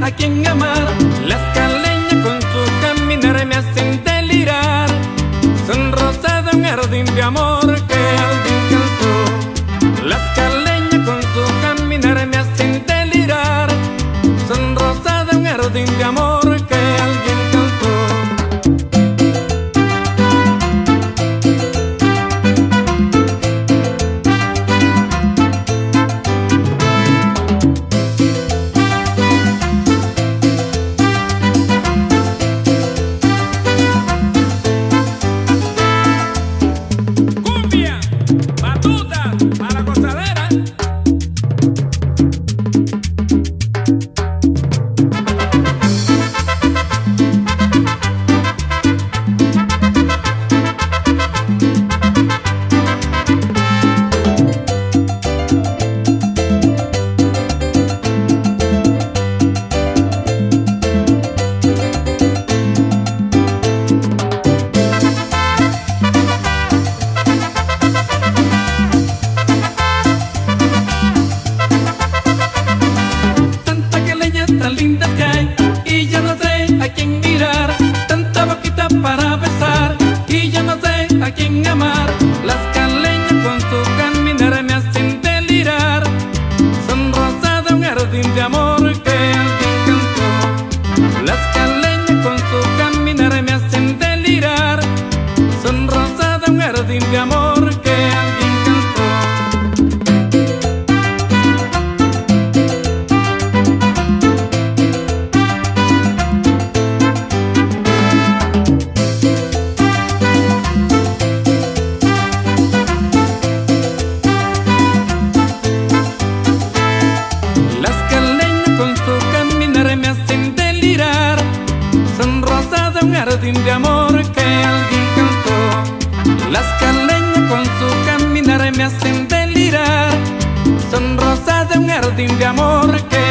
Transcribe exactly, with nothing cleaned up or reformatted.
a quien amar. Las caleñas con su caminar me hacen delirar. Son rosas de un jardín de amor que alguien cantó. Las caleñas con su caminar me hacen delirar. Son rosas de un jardín de amor que alguien cantó. A la gozadera. Tan lindas que hay y yo no sé a quién mirar. Tanta boquita para besar y yo no sé a quién amar. Las caleñas con su caminar me hacen delirar. Son rosas de un jardín de amor que alguien cantó. Las caleñas con su caminar me hacen delirar. Son rosas de un jardín de amor que alguien cantó. Me hacen delirar. Son rosas de un jardín de amor que alguien cantó. Las caleñas con su caminar me hacen delirar. Son rosas de un jardín de amor que